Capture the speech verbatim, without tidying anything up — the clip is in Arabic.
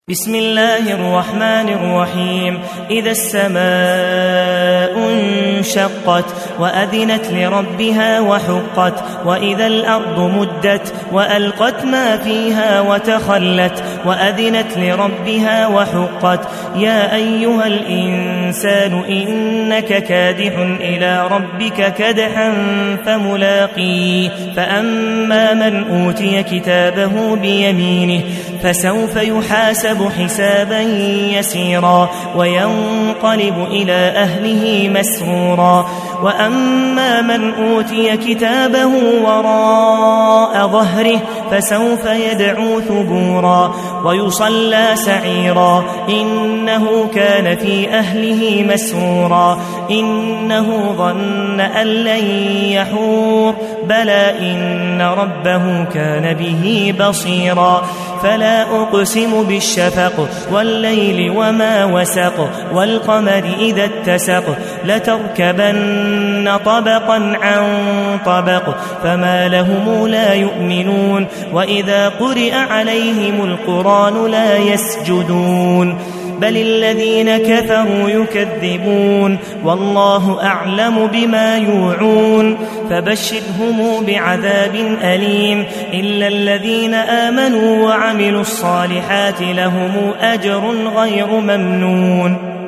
بسم الله الرحمن الرحيم. إذا السماء انشقت وأذنت لربها وحقت وإذا الأرض مدت وألقت ما فيها وتخلت وأذنت لربها وحقت. يا أيها الإنسان إنك كادح إلى ربك كدحا فملاقيه. فأما من أوتي كتابه بيمينه فسوف يحاسب حسابا يسيرا وينقلب إلى أهله مسرورا. وأما من أوتي كتابه وراء ظهره فسوف يدعو ثبورا ويصلى سعيرا إنه كان في أهله مسرورا. إنه ظن أن لن يحور بلى إن ربه كان به بصيرا. فلا أقسم بالشفق والليل وما وسق والقمر إذا اتسق لتركبن طبقا عن طبق فما لهم لا يؤمنون. وإذا قرئ عليهم القرآن لا يسجدون بل الذين كفروا يكذبون والله أعلم بما يوعون. فبشرهم بعذاب أليم إلا الذين آمنوا وعملوا الصالحات لهم أجر غير ممنون.